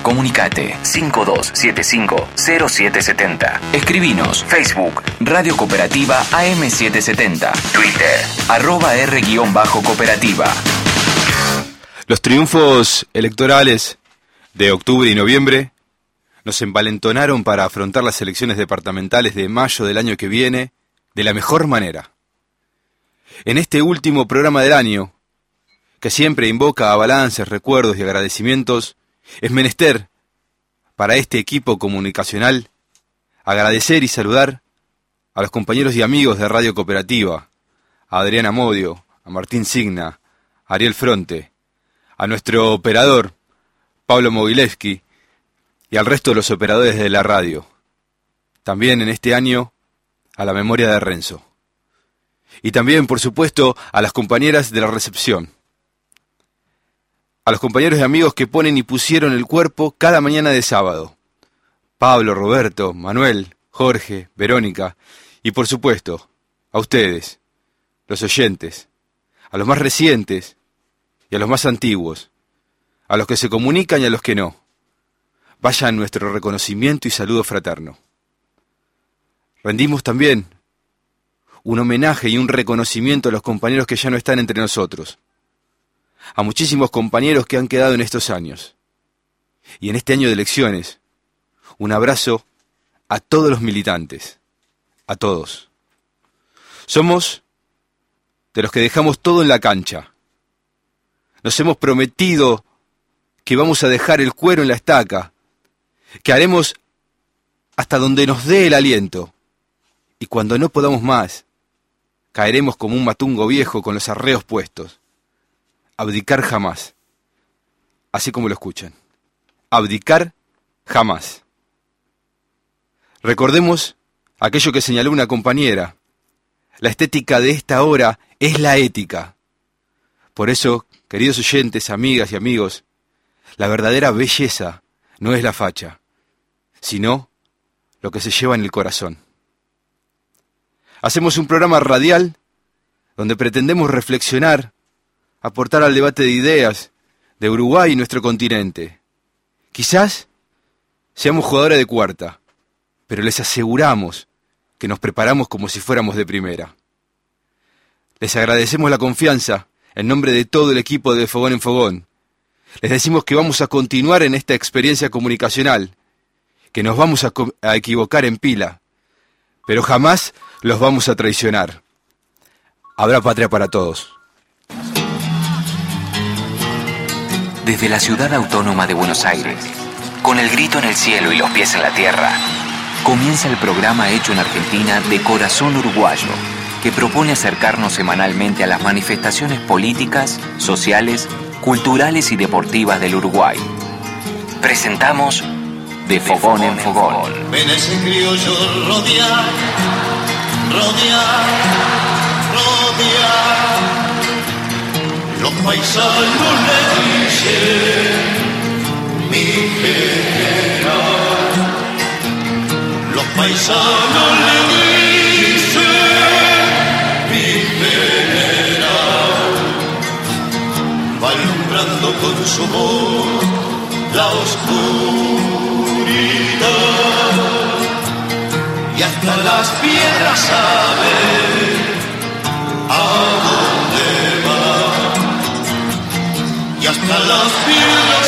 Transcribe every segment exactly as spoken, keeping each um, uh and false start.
Comunicate cinco dos siete cinco cero siete siete cero. Escribinos Facebook Radio Cooperativa A M setecientos setenta. Twitter arroba R-cooperativa. Los triunfos electorales de octubre y noviembre nos envalentonaron para afrontar las elecciones departamentales de mayo del año que viene de la mejor manera. En este último programa del año, que siempre invoca a balances, recuerdos y agradecimientos, es menester, para este equipo comunicacional, agradecer y saludar a los compañeros y amigos de Radio Cooperativa, a Adriana Modio, a Martín Signa, a Ariel Fronte, a nuestro operador, Pablo Mogilevsky, y al resto de los operadores de la radio. También en este año, a la memoria de Renzo. Y también, por supuesto, a las compañeras de la recepción. A los compañeros y amigos que ponen y pusieron el cuerpo cada mañana de sábado. Pablo, Roberto, Manuel, Jorge, Verónica. Y por supuesto, a ustedes, los oyentes, a los más recientes y a los más antiguos, a los que se comunican y a los que no. Vayan nuestro reconocimiento y saludo fraterno. Rendimos también un homenaje y un reconocimiento a los compañeros que ya no están entre nosotros. A muchísimos compañeros que han quedado en estos años. Y en este año de elecciones, un abrazo a todos los militantes, a todos. Somos de los que dejamos todo en la cancha. Nos hemos prometido que vamos a dejar el cuero en la estaca, que haremos hasta donde nos dé el aliento, y cuando no podamos más, caeremos como un matungo viejo con los arreos puestos. Abdicar jamás. Así como lo escuchan. Abdicar jamás. Recordemos aquello que señaló una compañera. La estética de esta hora es la ética. Por eso, queridos oyentes, amigas y amigos, la verdadera belleza no es la facha, sino lo que se lleva en el corazón. Hacemos un programa radial donde pretendemos reflexionar, aportar al debate de ideas de Uruguay y nuestro continente. Quizás seamos jugadores de cuarta, pero les aseguramos que nos preparamos como si fuéramos de primera. Les agradecemos la confianza en nombre de todo el equipo de Fogón en Fogón. Les decimos que vamos a continuar en esta experiencia comunicacional, que nos vamos a, a equivocar en pila, pero jamás los vamos a traicionar. Habrá patria para todos. Desde la ciudad autónoma de Buenos Aires, con el grito en el cielo y los pies en la tierra, comienza el programa hecho en Argentina de Corazón Uruguayo, que propone acercarnos semanalmente a las manifestaciones políticas, sociales, culturales y deportivas del Uruguay. Presentamos De Fogón en Fogón. Ven ese criollo rodear, rodear, rodear. Los paisanos le dicen mi general. Los paisanos le dicen mi general. Va alumbrando con su voz la oscuridad y hasta las piedras saben a dónde va. Y hasta las piedras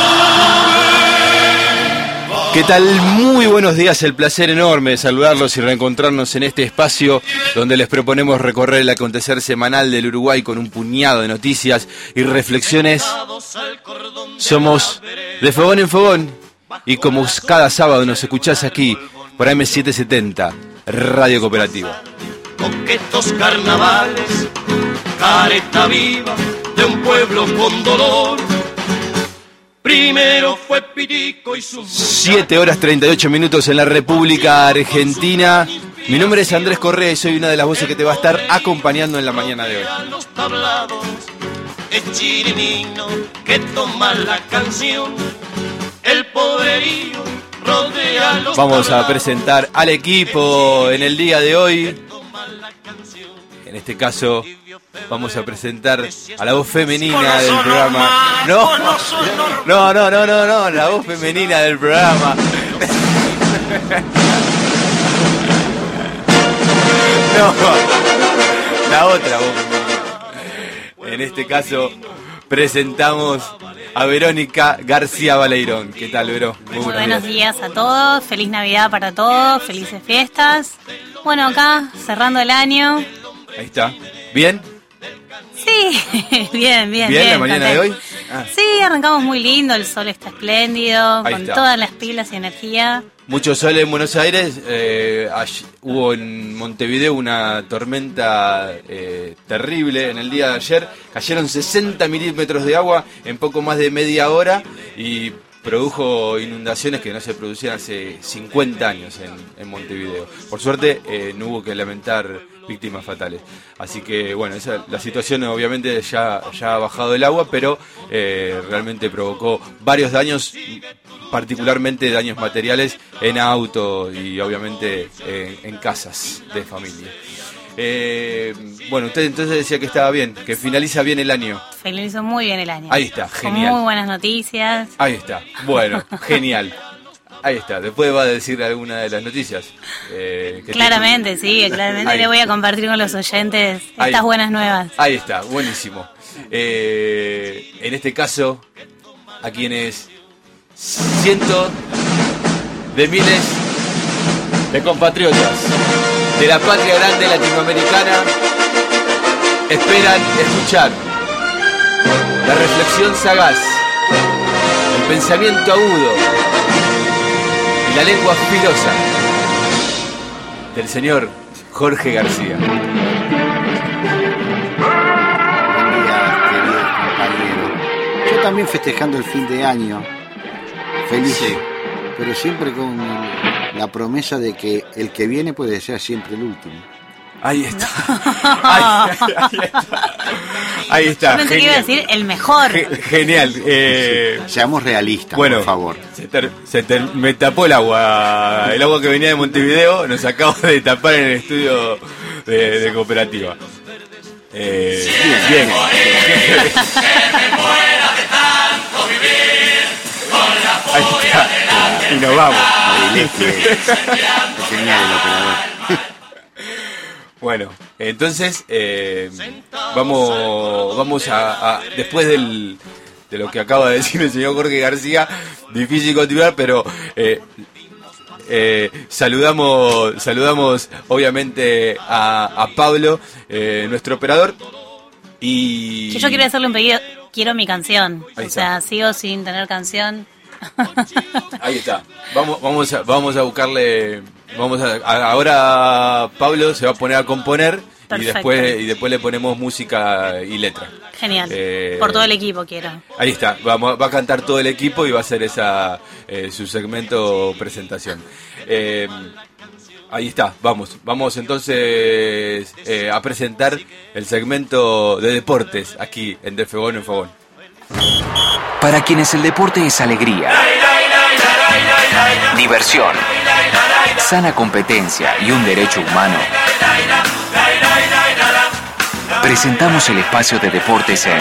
saben. ¿Qué tal? Muy buenos días, el placer enorme de saludarlos y reencontrarnos en este espacio donde les proponemos recorrer el acontecer semanal del Uruguay con un puñado de noticias y reflexiones. Somos De Fogón en Fogón y como cada sábado nos escuchás aquí por A M setecientos setenta, Radio Cooperativa. Coquetos carnavales, careta viva de un pueblo con dolor. Primero fue Pirico y su... siete horas treinta y ocho minutos en la República Argentina. Mi nombre es Andrés Correa y soy una de las voces que te va a estar acompañando en la mañana de hoy. Los tablados, el chirimino que toma la canción, el poderío rodea los Vamos a tablados, presentar al equipo en el día de hoy. en este caso vamos a presentar a la voz femenina del programa. No, no, no, no, no, no, la voz femenina del programa. No, la otra voz femenina. En este caso presentamos a Verónica García Baleirón. ¿Qué tal, Vero? Muy, Muy buenos días. días a todos, feliz Navidad para todos, felices fiestas. Bueno, acá cerrando el año. Ahí está. ¿Bien? Sí, bien, bien. ¿Bien, bien la mañana de hoy? Ah. Sí, arrancamos muy lindo, el sol está espléndido, Ahí con está. todas las pilas y energía. Mucho sol en Buenos Aires. Eh, allí, hubo en Montevideo una tormenta eh, terrible en el día de ayer. Cayeron sesenta milímetros de agua en poco más de media hora y produjo inundaciones que no se producían hace cincuenta años en, en Montevideo. Por suerte eh, no hubo que lamentar víctimas fatales. Así que bueno, esa, la situación obviamente ya, ya ha bajado el agua, pero eh, realmente provocó varios daños, particularmente daños materiales en autos y obviamente eh, en casas de familia. Eh, bueno, usted entonces decía que estaba bien, que finaliza bien el año. Finalizó muy bien el año. Ahí está, genial. Con muy buenas noticias. Ahí está, bueno, genial. Ahí está, después va a decir alguna de las noticias. Eh, que claramente, tiene... sí, claramente Ahí. Le voy a compartir con los oyentes estas Ahí. buenas nuevas. Ahí está, buenísimo. Eh, en este caso, a quienes cientos de miles de compatriotas de la patria grande latinoamericana esperan escuchar la reflexión sagaz, el pensamiento agudo y la lengua filosa del señor Jorge García. Buen día, queridos compañeros. Yo también festejando el fin de año, feliz, Sí. pero siempre con la promesa de que el que viene puede ser siempre el último. Ahí está. Ahí, ahí está. Ahí está. Yo pensé que iba a decir el mejor. Ge- Genial. Eh, Seamos realistas, bueno, por favor. Se ter- se ter- me tapó el agua. El agua que venía de Montevideo nos acaba de tapar en el estudio de, de cooperativa. Eh, bien. bien. Ahí está. Y nos vamos. Es genial el operador. Bueno, entonces eh, vamos vamos a, a después del, de lo que acaba de decir el señor Jorge García, difícil continuar, pero eh, eh, saludamos saludamos obviamente a, a Pablo, eh, nuestro operador, y Yo, yo quiero hacerle un pedido, quiero mi canción. Ahí o está. sea, sigo sin tener canción. ahí está. Vamos vamos a, vamos a buscarle. Vamos a, a- ahora Pablo se va a poner a componer y Perfecto. después y después le ponemos música y letra. Genial. Eh, Por todo el equipo quiero. Ahí está, vamos, va a cantar todo el equipo y va a hacer esa eh, su segmento presentación. Eh, ahí está, vamos, vamos entonces eh, a presentar el segmento de deportes aquí en De Fogón en Fogón. Para quienes el deporte es alegría, diversión, sana competencia y un derecho humano, presentamos el espacio de deportes en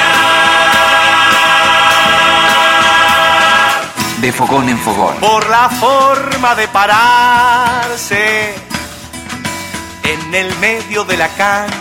De Fogón en Fogón. Por la forma de pararse en el medio de la cancha.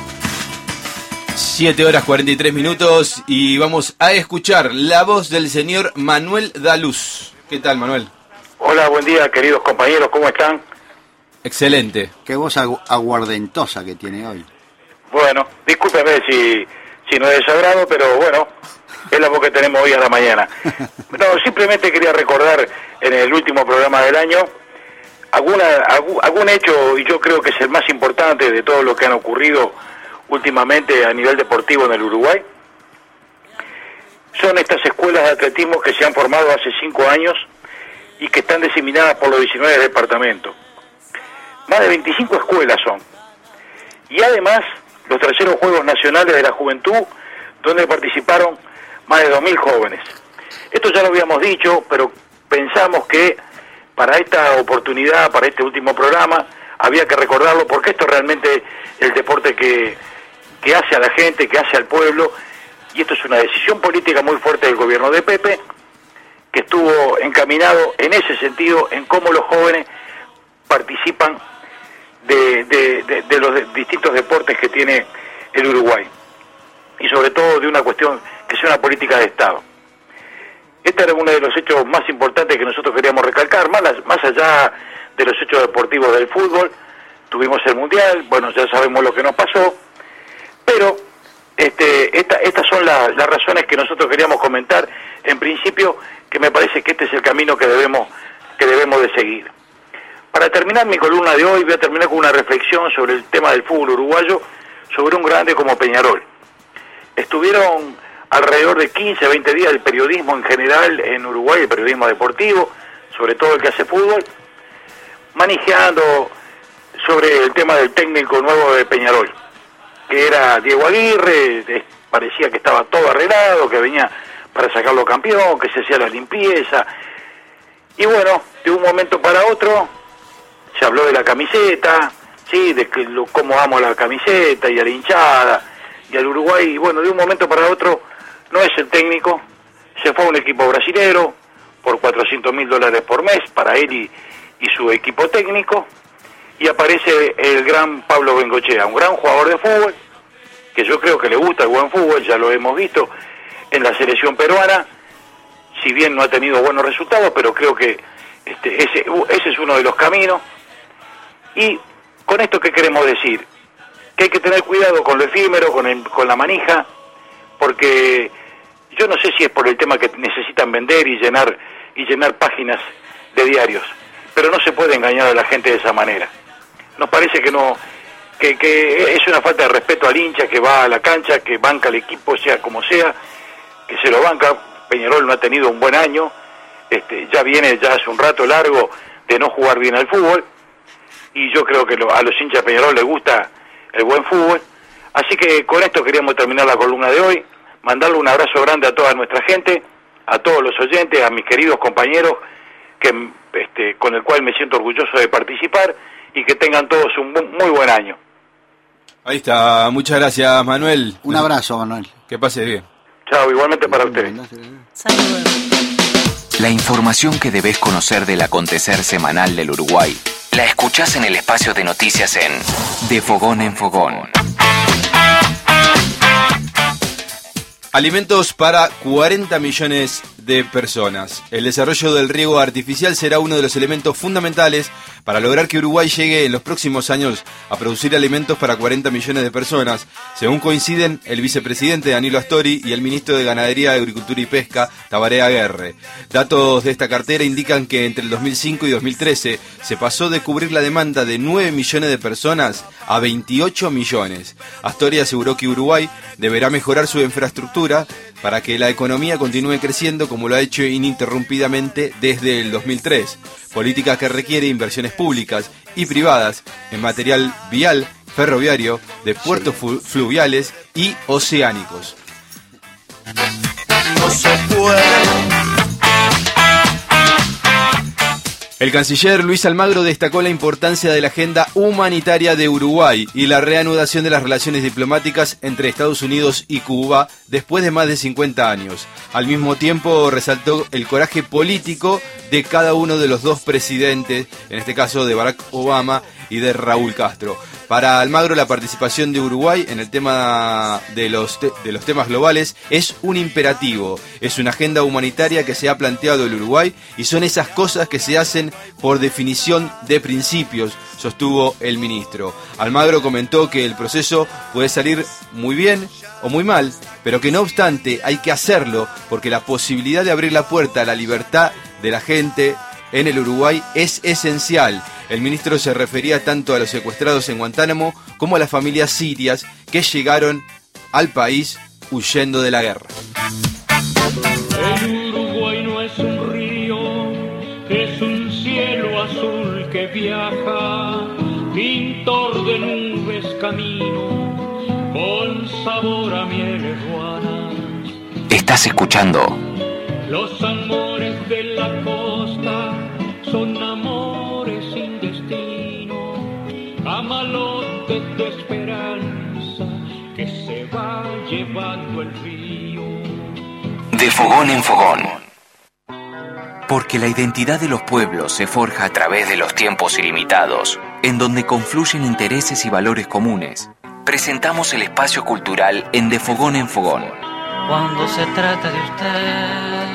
siete horas cuarenta y tres minutos y vamos a escuchar la voz del señor Manuel Daluz. ¿Qué tal, Manuel? Hola, buen día, queridos compañeros, ¿cómo están? Excelente. Qué voz agu- aguardentosa que tiene hoy. Bueno, discúlpeme si, si no es desagrado, pero bueno, es la voz que tenemos hoy a la mañana. No, simplemente quería recordar en el último programa del año alguna, algún, algún hecho, y yo creo que es el más importante de todo lo que han ocurrido últimamente a nivel deportivo en el Uruguay. Son estas escuelas de atletismo que se han formado hace cinco años y que están diseminadas por los diecinueve departamentos. Más de veinticinco escuelas son. Y además, los terceros Juegos Nacionales de la Juventud, donde participaron más de dos mil jóvenes. Esto ya lo habíamos dicho, pero pensamos que para esta oportunidad, para este último programa, había que recordarlo porque esto es realmente el deporte que, que hace a la gente, que hace al pueblo, y esto es una decisión política muy fuerte del gobierno de Pepe, que estuvo encaminado en ese sentido, en cómo los jóvenes participan de, de, de, de los de, distintos deportes que tiene el Uruguay, y sobre todo de una cuestión que sea una política de Estado. Este era uno de los hechos más importantes que nosotros queríamos recalcar, más, más allá de los hechos deportivos del fútbol. Tuvimos el Mundial, bueno, ya sabemos lo que nos pasó, pero este, esta, estas son la, las razones que nosotros queríamos comentar, en principio, que me parece que este es el camino que debemos, que debemos de seguir. Para terminar mi columna de hoy, voy a terminar con una reflexión sobre el tema del fútbol uruguayo, sobre un grande como Peñarol. Estuvieron alrededor de quince a veinte días el periodismo en general en Uruguay, el periodismo deportivo, sobre todo el que hace fútbol, manejando sobre el tema del técnico nuevo de Peñarol, que era Diego Aguirre. Parecía que estaba todo arreglado, que venía para sacarlo campeón, que se hacía la limpieza, y bueno, de un momento para otro se habló de la camiseta, sí, de que lo, cómo amo la camiseta y a la hinchada y al Uruguay, y bueno, de un momento para otro no es el técnico, se fue a un equipo brasilero por cuatrocientos mil dólares por mes para él y, y su equipo técnico, y aparece el gran Pablo Bengochea, un gran jugador de fútbol, que yo creo que le gusta el buen fútbol, ya lo hemos visto en la selección peruana, si bien no ha tenido buenos resultados, pero creo que este, ese, ese es uno de los caminos. Y con esto, ¿qué queremos decir? Que hay que tener cuidado con lo efímero, con, el, con la manija, porque yo no sé si es por el tema que necesitan vender y llenar y llenar páginas de diarios, pero no se puede engañar a la gente de esa manera. Nos parece que no, que, que es una falta de respeto al hincha que va a la cancha, que banca al equipo, sea como sea, que se lo banca. Peñarol no ha tenido un buen año, este, ya viene ya hace un rato largo de no jugar bien al fútbol, y yo creo que lo, a los hinchas de Peñarol les gusta el buen fútbol. Así que con esto queríamos terminar la columna de hoy, mandarle un abrazo grande a toda nuestra gente, a todos los oyentes, a mis queridos compañeros, que este, con el cual me siento orgulloso de participar, y que tengan todos un muy buen año. Ahí está, muchas gracias, Manuel. Un abrazo, Manuel. Que pase bien. Chao, igualmente para ustedes. Saludos. La información que debes conocer del acontecer semanal del Uruguay la escuchás en el espacio de noticias en De Fogón en Fogón. Alimentos para cuarenta millones de personas. El desarrollo del riego artificial será uno de los elementos fundamentales para lograr que Uruguay llegue en los próximos años a producir alimentos para cuarenta millones de personas, según coinciden el vicepresidente Danilo Astori y el ministro de Ganadería, Agricultura y Pesca, Tabaré Aguerre. Datos de esta cartera indican que entre el dos mil cinco y dos mil trece se pasó de cubrir la demanda de nueve millones de personas a veintiocho millones. Astori aseguró que Uruguay deberá mejorar su infraestructura para que la economía continúe creciendo como lo ha hecho ininterrumpidamente desde el dos mil tres. Política que requiere inversiones públicas y privadas en material vial, ferroviario, de puertos sí. fluviales y oceánicos. No se puede. El canciller Luis Almagro destacó la importancia de la agenda humanitaria de Uruguay y la reanudación de las relaciones diplomáticas entre Estados Unidos y Cuba después de más de cincuenta años. Al mismo tiempo resaltó el coraje político de cada uno de los dos presidentes, en este caso de Barack Obama y de Raúl Castro. Para Almagro, la participación de Uruguay en el tema de los, te- de los temas globales es un imperativo, es una agenda humanitaria que se ha planteado el Uruguay y son esas cosas que se hacen por definición de principios, sostuvo el ministro. Almagro comentó que el proceso puede salir muy bien o muy mal, pero que no obstante hay que hacerlo porque la posibilidad de abrir la puerta a la libertad de la gente en el Uruguay es esencial. El ministro se refería tanto a los secuestrados en Guantánamo como a las familias sirias que llegaron al país huyendo de la guerra. El Uruguay no es un río, es un cielo azul que viaja, pintor de nubes camino, con sabor a miel ruana. Estás escuchando Los amores de la costa son amores sin destino, silbando el río. De fogón en fogón. Porque la identidad de los pueblos se forja a través de los tiempos ilimitados, en donde confluyen intereses y valores comunes. Presentamos el espacio cultural en De Fogón en Fogón. Cuando se trata de usted,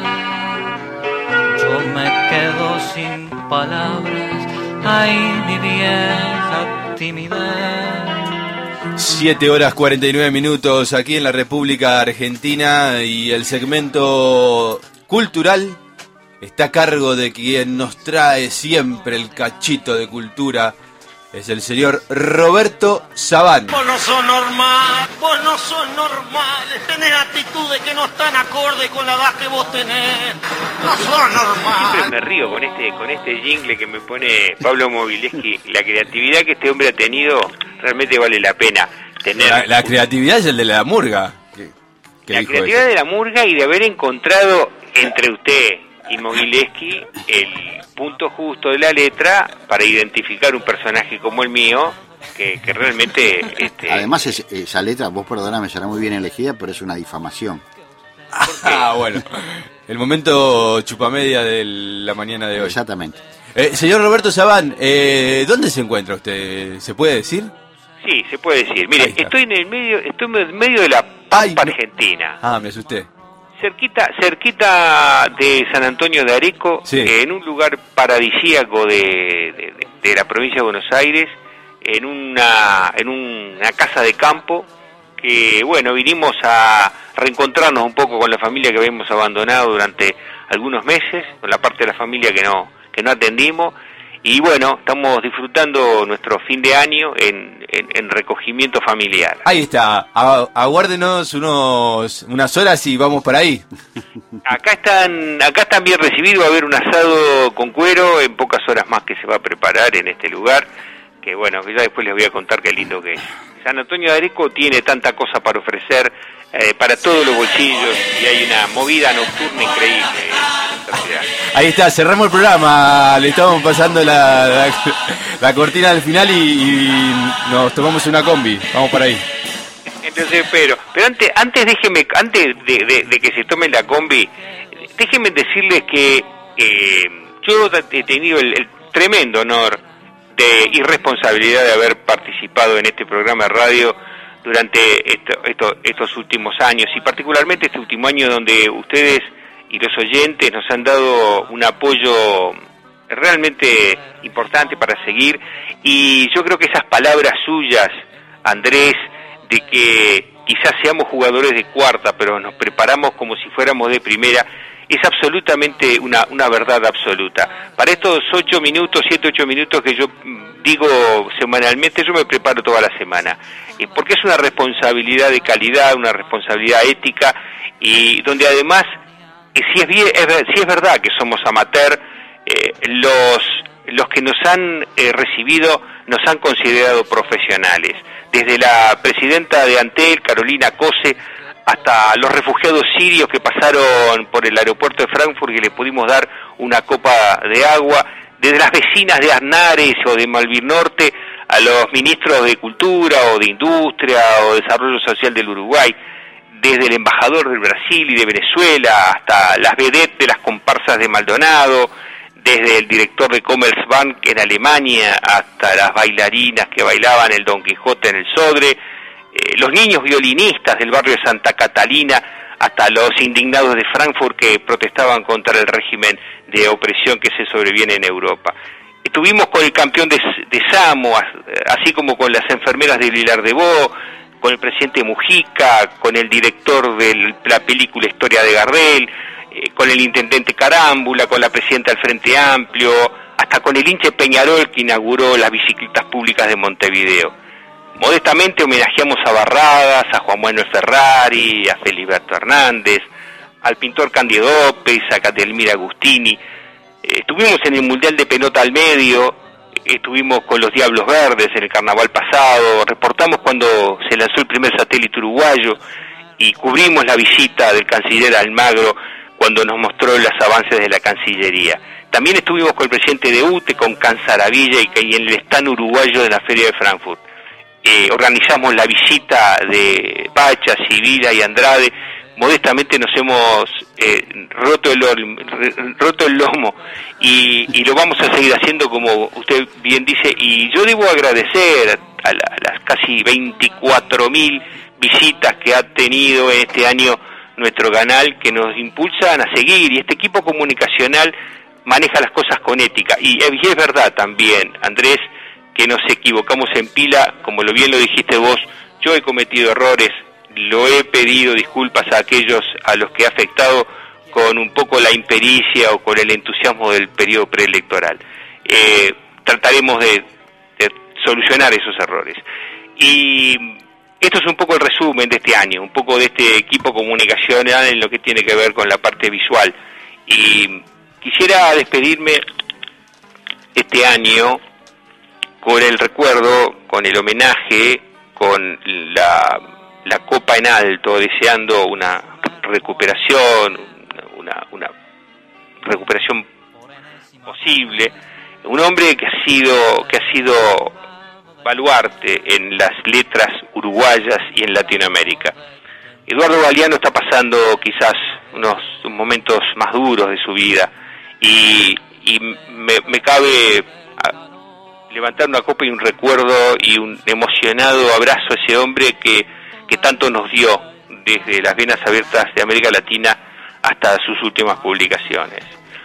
yo me quedo sin palabras. Ay, mi vieja timidez. siete horas cuarenta y nueve minutos aquí en la República Argentina, y el segmento cultural está a cargo de quien nos trae siempre el cachito de cultura. Es el señor Roberto Sabán. Vos no sos normal, vos no sos normal. Tenés actitudes que no están acorde con la edad que vos tenés. No sos normal. Siempre me río con este con este jingle que me pone Pablo Mobileski. La creatividad que este hombre ha tenido realmente vale la pena tener. La, la creatividad es el de la murga. ¿Qué, qué la dijo creatividad eso? de la murga y de haber encontrado entre usted y Mobileski el punto justo de la letra para identificar un personaje como el mío, que, que realmente... Este... Además, es, esa letra, vos perdóname, será muy bien elegida, pero es una difamación. Ah, bueno. El momento chupamedia de la mañana de hoy. Exactamente. Eh, señor Roberto Sabán, eh, ¿dónde se encuentra usted? ¿Se puede decir? Sí, se puede decir. Mire, estoy en el medio, estoy en medio de la Pampa Argentina. Ah, me asusté. Cerquita, cerquita de San Antonio de Areco, sí. En un lugar paradisíaco de, de, de la provincia de Buenos Aires, en una, en una casa de campo, que bueno, vinimos a reencontrarnos un poco con la familia que habíamos abandonado durante algunos meses, con la parte de la familia que no, que no atendimos, y bueno, estamos disfrutando nuestro fin de año en, en, en recogimiento familiar. Ahí está, aguárdenos unos, unas horas y vamos para ahí. Acá están, acá están bien recibidos, va a haber un asado con cuero en pocas horas más que se va a preparar en este lugar, que bueno, que ya después les voy a contar qué lindo que es. San Antonio de Areco tiene tanta cosa para ofrecer, eh, para todos los bolsillos, y hay una movida nocturna increíble en esta ciudad. Ahí está, cerramos el programa, le estamos pasando la, la, la cortina al final y, y nos tomamos una combi, vamos para ahí. Entonces, pero, pero antes, antes déjeme, antes de, de, de que se tomen la combi, déjenme decirles que eh, yo he tenido el, el tremendo honor de irresponsabilidad de haber participado en este programa de radio durante esto, esto, estos últimos años, y particularmente este último año donde ustedes y los oyentes nos han dado un apoyo realmente importante para seguir, y yo creo que esas palabras suyas, Andrés, de que quizás seamos jugadores de cuarta, pero nos preparamos como si fuéramos de primera, es absolutamente una, una verdad absoluta. Para estos ocho minutos, siete, ocho minutos que yo digo semanalmente, yo me preparo toda la semana, eh, porque es una responsabilidad de calidad, una responsabilidad ética, y donde además, eh, si, es bien, es, si es verdad que somos amateur, eh, los, los que nos han eh, recibido nos han considerado profesionales, desde la presidenta de Antel, Carolina Cose, hasta los refugiados sirios que pasaron por el aeropuerto de Frankfurt, que le pudimos dar una copa de agua, desde las vecinas de Aznares o de Malvin Norte, a los ministros de Cultura o de Industria o Desarrollo Social del Uruguay, desde el embajador del Brasil y de Venezuela, hasta las vedettes de las comparsas de Maldonado, desde el director de Commerzbank en Alemania, hasta las bailarinas que bailaban el Don Quijote en el Sodre, eh, los niños violinistas del barrio de Santa Catalina, hasta los indignados de Frankfurt que protestaban contra el régimen de opresión que se sobreviene en Europa. Estuvimos con el campeón de, de Samo, así como con las enfermeras de Vilar de Bo, con el presidente Mujica, con el director de la película Historia de Gardel, eh, con el intendente Carámbula, con la presidenta del Frente Amplio, hasta con el hinche Peñarol que inauguró las bicicletas públicas de Montevideo. Modestamente homenajeamos a Barradas, a Juan Manuel Ferrari, a Feliberto Hernández, al pintor Cándido López, a Catalmira Agustini. Eh, estuvimos en el Mundial de Pelota al Medio, eh, estuvimos con los Diablos Verdes en el carnaval pasado, reportamos cuando se lanzó el primer satélite uruguayo y cubrimos la visita del canciller Almagro cuando nos mostró los avances de la Cancillería. También estuvimos con el presidente de U T E, con Canzaravilla y en el stand uruguayo de la Feria de Frankfurt. eh, organizamos la visita de Pacha, Sibila y Andrade. Modestamente nos hemos eh, roto, el, roto el lomo y, y lo vamos a seguir haciendo, como usted bien dice, y yo debo agradecer a, la, a las casi veinticuatro mil visitas que ha tenido en este año nuestro canal, que nos impulsan a seguir, y este equipo comunicacional maneja las cosas con ética, y, y es verdad también, Andrés, que nos equivocamos en pila, como lo bien lo dijiste vos, yo he cometido errores, lo he pedido disculpas a aquellos a los que he afectado con un poco la impericia o con el entusiasmo del periodo preelectoral. Eh, trataremos de, de solucionar esos errores. Y esto es un poco el resumen de este año, un poco de este equipo comunicacional en lo que tiene que ver con la parte visual. Y quisiera despedirme este año con el recuerdo, con el homenaje, con la, la copa en alto, deseando una recuperación, una, una recuperación posible. Un hombre que ha sido, que ha sido baluarte en las letras uruguayas y en Latinoamérica. Eduardo Galeano está pasando quizás unos momentos más duros de su vida y, y me, me cabe levantar una copa y un recuerdo y un emocionado abrazo a ese hombre que, que tanto nos dio desde las venas abiertas de América Latina hasta sus últimas publicaciones.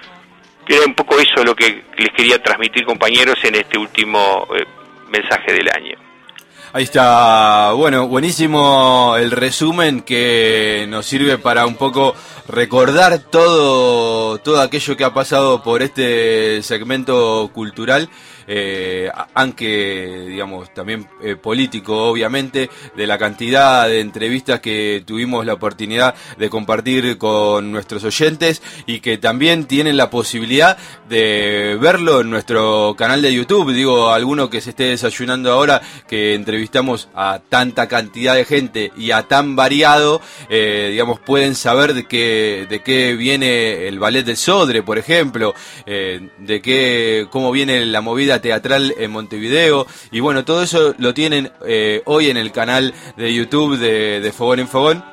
Era un poco eso lo que les quería transmitir, compañeros, en este último eh, mensaje del año. Ahí está, bueno, buenísimo el resumen que nos sirve para un poco recordar todo, todo aquello que ha pasado por este segmento cultural, eh, aunque digamos también eh, político, obviamente, de la cantidad de entrevistas que tuvimos la oportunidad de compartir con nuestros oyentes y que también tienen la posibilidad de verlo en nuestro canal de YouTube. Digo, alguno que se esté desayunando ahora, que entrevistamos a tanta cantidad de gente y a tan variado, eh, digamos, pueden saber de qué, de qué viene el Ballet del Sodre, por ejemplo, eh, de qué, cómo viene la movida teatral en Montevideo, y bueno, todo eso lo tienen eh, hoy en el canal de YouTube de, de Fogón en Fogón,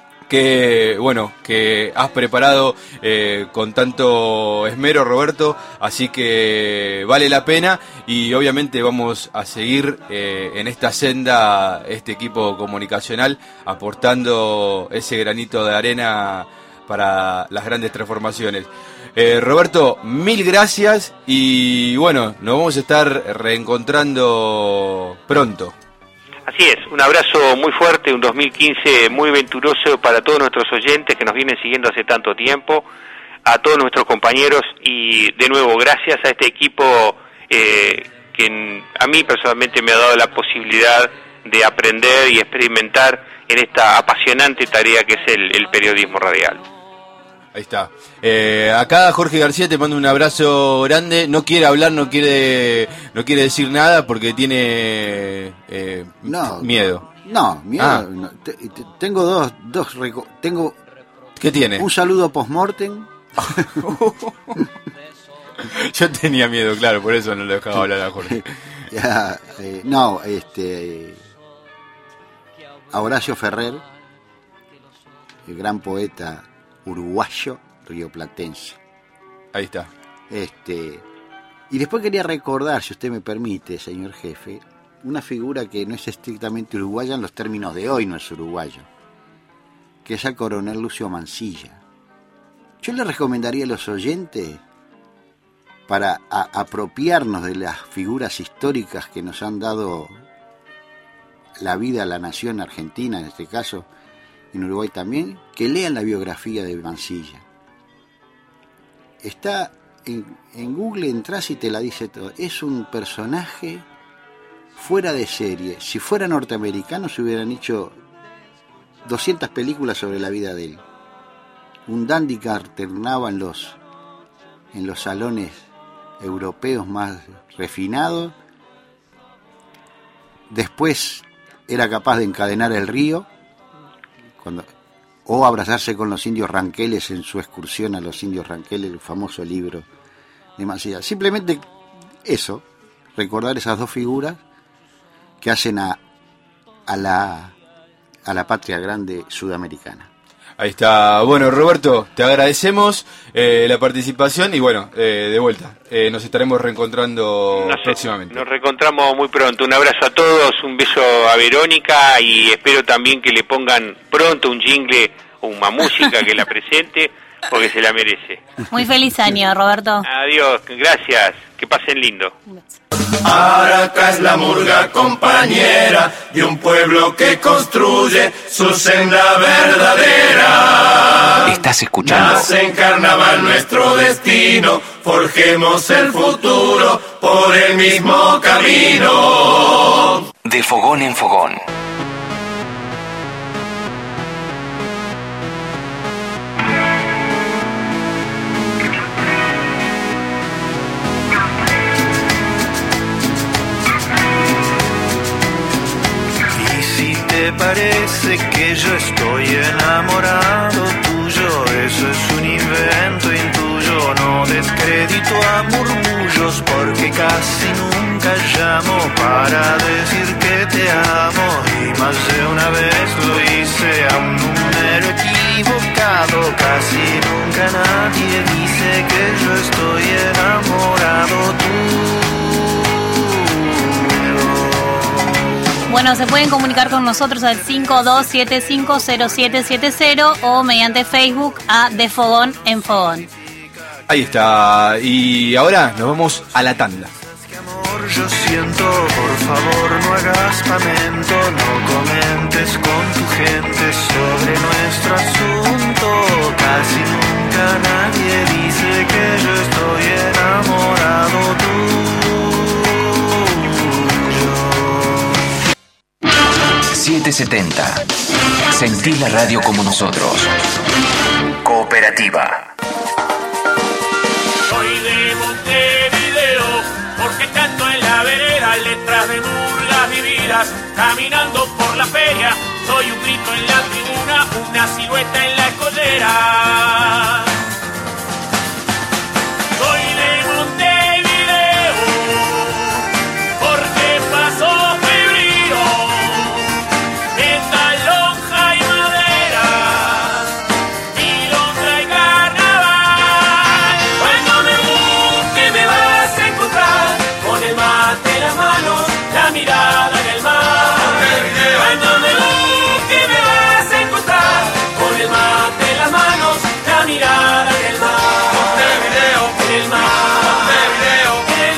que bueno, que has preparado eh, con tanto esmero, Roberto, así que vale la pena, y obviamente vamos a seguir eh, en esta senda, este equipo comunicacional, aportando ese granito de arena para las grandes transformaciones. Eh, Roberto, mil gracias y bueno, nos vamos a estar reencontrando pronto. Así es, un abrazo muy fuerte, un dos mil quince muy venturoso para todos nuestros oyentes que nos vienen siguiendo hace tanto tiempo, a todos nuestros compañeros, y de nuevo gracias a este equipo eh, que a mí personalmente me ha dado la posibilidad de aprender y experimentar en esta apasionante tarea que es el, el periodismo radial. Ahí está. Eh, acá Jorge García te manda un abrazo grande. No quiere hablar, no quiere, no quiere decir nada porque tiene eh, no, miedo. No, miedo. Ah. No. Te, te, tengo dos, dos reco- tengo. ¿Qué tiene? Un saludo post-mortem. Yo tenía miedo, claro, por eso no le dejaba hablar a Jorge. ya, eh, no, este, a Horacio Ferrer, el gran poeta uruguayo rioplatense. Ahí está. Este, y después quería recordar, si usted me permite, señor jefe, una figura que no es estrictamente uruguaya en los términos de hoy, no es uruguayo, que es el coronel Lucio Mansilla. Yo le recomendaría a los oyentes, para a, apropiarnos de las figuras históricas que nos han dado la vida a la nación argentina, en este caso, en Uruguay también, que lean la biografía de Mansilla. Está en, en Google, entras y te la dice todo. Es un personaje fuera de serie. Si fuera norteamericano se hubieran hecho doscientas películas sobre la vida de él. Un dandy que alternaba en los, en los salones europeos más refinados. Después era capaz de encadenar el río, Cuando, o abrazarse con los indios ranqueles en su excursión a los indios ranqueles, el famoso libro de Mansilla. Simplemente eso, recordar esas dos figuras que hacen a, a la, a la patria grande sudamericana. Ahí está. Bueno, Roberto, te agradecemos eh, la participación y bueno, eh, de vuelta. Eh, nos estaremos reencontrando no sé, próximamente. Nos reencontramos muy pronto. Un abrazo a todos, un beso a Verónica y espero también que le pongan pronto un jingle o una música que la presente porque se la merece. Muy feliz año, Roberto. Adiós, gracias. Que pasen lindo. Araca es la murga compañera de un pueblo que construye su senda verdadera. Estás escuchando. Nace en carnaval nuestro destino, forjemos el futuro por el mismo camino. De fogón en fogón. ¿Te parece que yo estoy enamorado tuyo? Eso es un invento intuyo. No des crédito a murmullos porque casi nunca llamo para decir que te amo. Y más de una vez lo hice a un número equivocado. Casi nunca nadie dice que yo estoy enamorado tuyo. Bueno, se pueden comunicar con nosotros al cinco dos siete cinco cero siete siete cero o mediante Facebook a De Fogón en Fogón. Ahí está. Y ahora nos vamos a la tanda. Yo siento, por favor no hagas lamento, no comentes con tu gente sobre nuestro asunto. Casi nunca nadie dice que yo estoy enamorado tuyo. setecientos setenta. Sentí la radio como nosotros. Cooperativa. Soy de Montevideo, porque canto en la vereda, letras de murgas vividas, caminando por la feria. Soy un grito en la tribuna, una silueta en la escollera. Soy de Montevideo, porque pasó febrero, esta lonja y madera, milonga y carnaval. Cuando me busques me vas a encontrar, con el mate en las manos, la mirada en el mar. Cuando me busques me vas a encontrar, con el mate en las manos, la mirada en el mar. Montevideo, en el mar. Montevideo, en el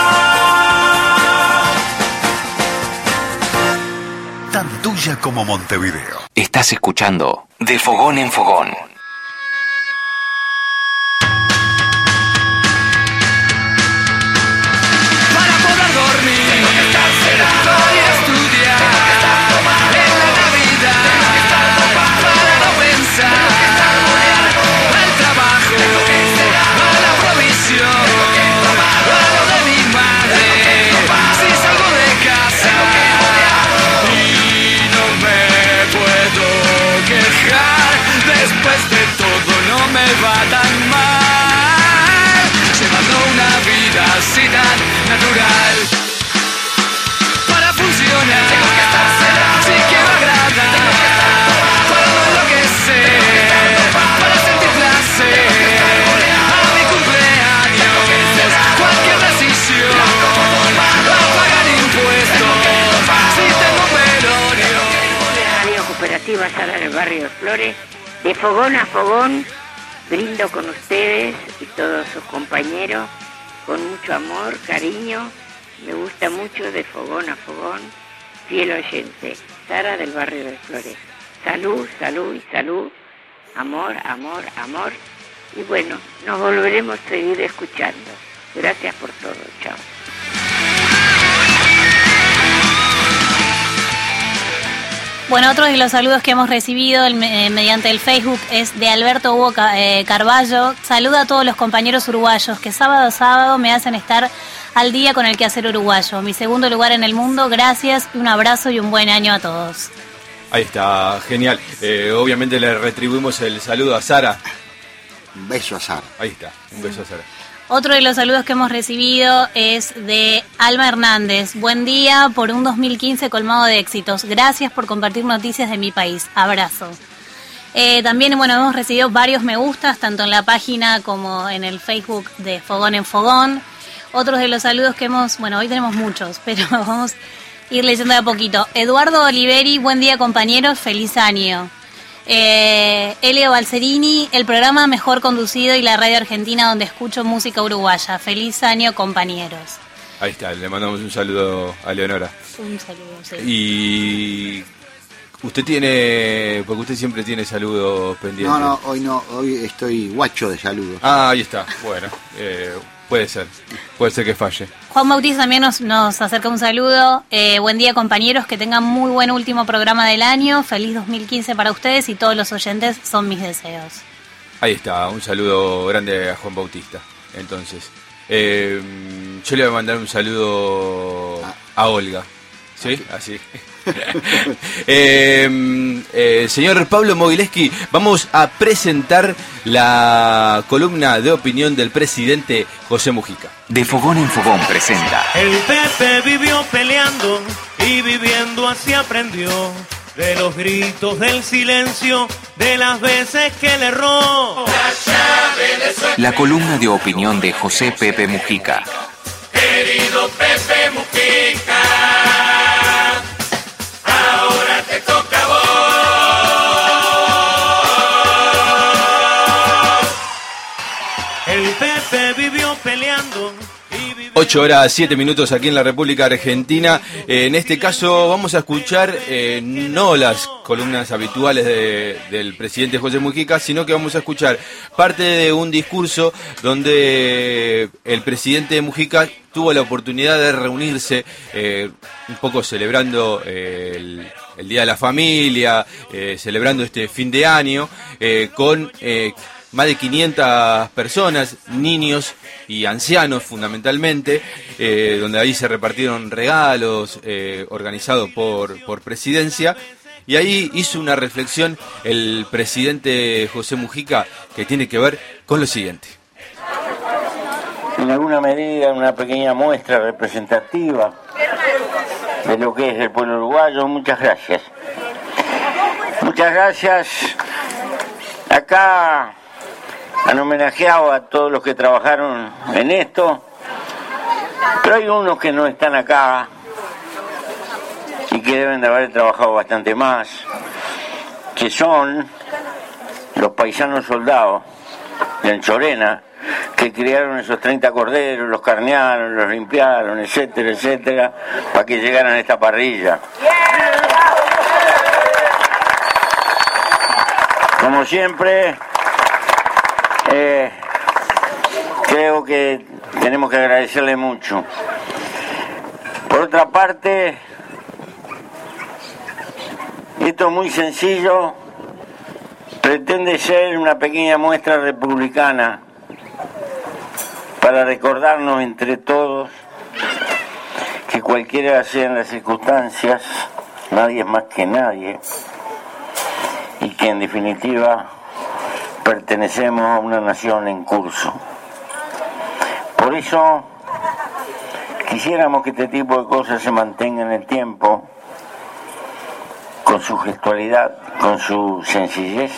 mar. Tan tuya como Montevideo. Estás escuchando De Fogón en Fogón. Para poder dormir, tengo que estar cenado y estudiar. Tengo que estar tomado en la Navidad. Tengo que estar tomado para no pensar. Tengo que estar rodeado al trabajo, tengo que cenar a la provisión. Tengo que tomar a lo de mi madre. Si salgo de casa y no me puedo quejar, después de todo no me va tan mal, llevando una vida así tan natural. Para funcionar, tengo que estar cerrado. Si quiero agradar, tengo que estar tomado. Para no enloquecer, para sentir placer. A mi cumpleaños, cualquier decisión, para pagar impuestos. Si tengo velorio. Radio Cooperativa Sara del Barrio de Flores, de fogón a fogón, brindo con ustedes y todos sus compañeros, con mucho amor, cariño. Me gusta mucho de fogón a fogón, fiel oyente, Sara del Barrio de Flores. Salud, salud y salud, amor, amor, amor. Y bueno, nos volveremos a seguir escuchando. Gracias por todo, chao. Bueno, otro de los saludos que hemos recibido el, eh, mediante el Facebook es de Alberto Hugo Ca- eh, Carballo. Saluda a todos los compañeros uruguayos que sábado a sábado me hacen estar al día con el quehacer uruguayo. Mi segundo lugar en el mundo, gracias, y un abrazo y un buen año a todos. Ahí está, genial. Eh, obviamente le retribuimos el saludo a Sara. Un beso a Sara. Ahí está, un beso a Sara. Otro de los saludos que hemos recibido es de Alma Hernández. Buen día por un dos mil quince colmado de éxitos. Gracias por compartir noticias de mi país. Abrazo. Eh, también, bueno, hemos recibido varios me gustas, tanto en la página como en el Facebook de Fogón en Fogón. Otros de los saludos que hemos, bueno, hoy tenemos muchos, pero vamos a ir leyendo de a poquito. Eduardo Oliveri, buen día compañeros, feliz año. Eh, Elio Balcerini, el programa mejor conducido y la radio argentina donde escucho música uruguaya. Feliz año, compañeros. Ahí está, le mandamos un saludo a Leonora. Un saludo, sí. Y usted tiene, porque usted siempre tiene saludos pendientes. No, no, hoy no, hoy estoy guacho de saludos. Ah, ahí está, bueno, eh, puede ser, puede ser que falle. Juan Bautista también nos, nos acerca un saludo. Eh, buen día compañeros, que tengan muy buen último programa del año. Feliz dos mil quince para ustedes y todos los oyentes, son mis deseos. Ahí está, un saludo grande a Juan Bautista. Entonces, eh, yo le voy a mandar un saludo a Olga. ¿Sí? Así. eh, eh, señor Pablo Mogileski, vamos a presentar la columna de opinión del presidente José Mujica. De Fogón en Fogón presenta. El Pepe vivió peleando y viviendo así aprendió. De los gritos, del silencio, de las veces que le erró. La columna de opinión de José Pepe Mujica. Querido Pepe Mujica, ahora te toca a vos. El Pepe vivió peleando. ocho horas, siete minutos aquí en la República Argentina. Eh, en este caso vamos a escuchar eh, no las columnas habituales de, del presidente José Mujica, sino que vamos a escuchar parte de un discurso donde el presidente Mujica tuvo la oportunidad de reunirse, eh, un poco celebrando eh, el, el Día de la Familia, eh, celebrando este fin de año, eh, con Eh, más de quinientas personas, niños y ancianos fundamentalmente, eh, donde ahí se repartieron regalos, eh, organizados por, por Presidencia, y ahí hizo una reflexión el presidente José Mujica que tiene que ver con lo siguiente. En alguna medida, una pequeña muestra representativa de lo que es el pueblo uruguayo. Muchas gracias. Muchas gracias. Acá han homenajeado a todos los que trabajaron en esto, pero hay unos que no están acá y que deben de haber trabajado bastante más, que son los paisanos soldados del Chorena, que criaron esos treinta corderos, los carnearon, los limpiaron, etcétera, etcétera, para que llegaran a esta parrilla. Como siempre, Eh, creo que tenemos que agradecerle mucho. Por otra parte, esto es muy sencillo, pretende ser una pequeña muestra republicana para recordarnos entre todos que cualquiera sean las circunstancias, nadie es más que nadie, y que en definitiva pertenecemos a una nación en curso. Por eso quisiéramos que este tipo de cosas se mantengan en el tiempo, con su gestualidad, con su sencillez,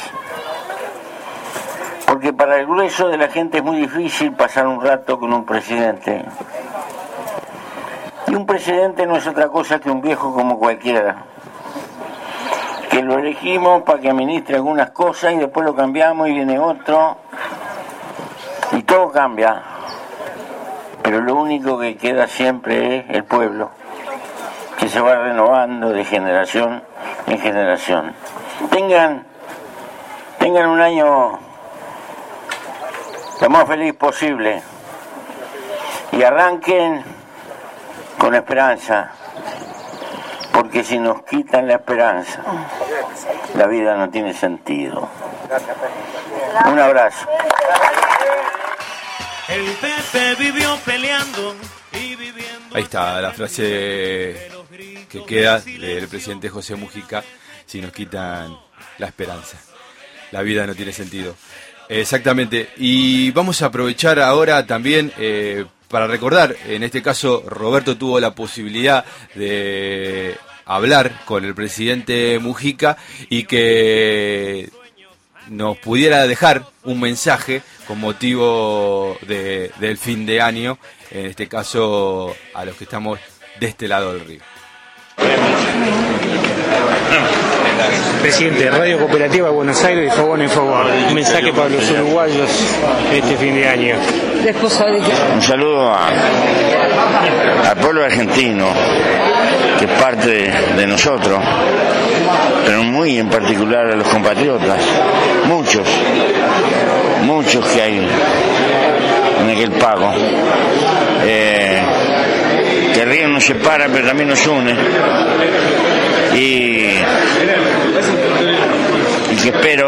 porque para el grueso de la gente es muy difícil pasar un rato con un presidente. Y un presidente no es otra cosa que un viejo como cualquiera, que lo elegimos para que administre algunas cosas y después lo cambiamos y viene otro y todo cambia, pero lo único que queda siempre es el pueblo, que se va renovando de generación en generación. Tengan, tengan un año lo más feliz posible y arranquen con esperanza, porque si nos quitan la esperanza, la vida no tiene sentido. Un abrazo. El Pepe vivió peleando y viviendo. Ahí está la frase que queda del presidente José Mujica: si nos quitan la esperanza, la vida no tiene sentido. Exactamente. Y vamos a aprovechar ahora también eh, para recordar, en este caso Roberto tuvo la posibilidad de hablar con el presidente Mujica y que nos pudiera dejar un mensaje con motivo de, del fin de año, en este caso a los que estamos de este lado del río. Presidente, Radio Cooperativa de Buenos Aires, de Fogón en Fogón. Un mensaje para los uruguayos este fin de año. Un saludo a, al pueblo argentino, que es parte de, de nosotros, pero muy en particular a los compatriotas, muchos, muchos que hay en aquel pago. Eh, que el río nos separa, pero también nos une. Y, y que espero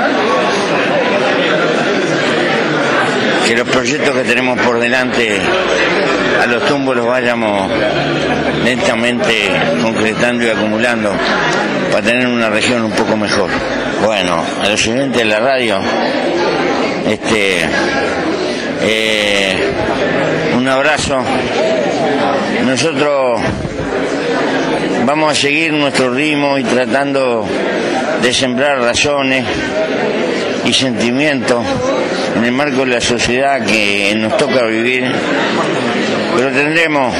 que los proyectos que tenemos por delante a los tumbos los vayamos lentamente concretando y acumulando para tener una región un poco mejor. Bueno, a los oyentes de la radio, este eh, un abrazo. Nosotros vamos a seguir nuestro ritmo y tratando de sembrar razones y sentimientos en el marco de la sociedad que nos toca vivir, pero tendremos,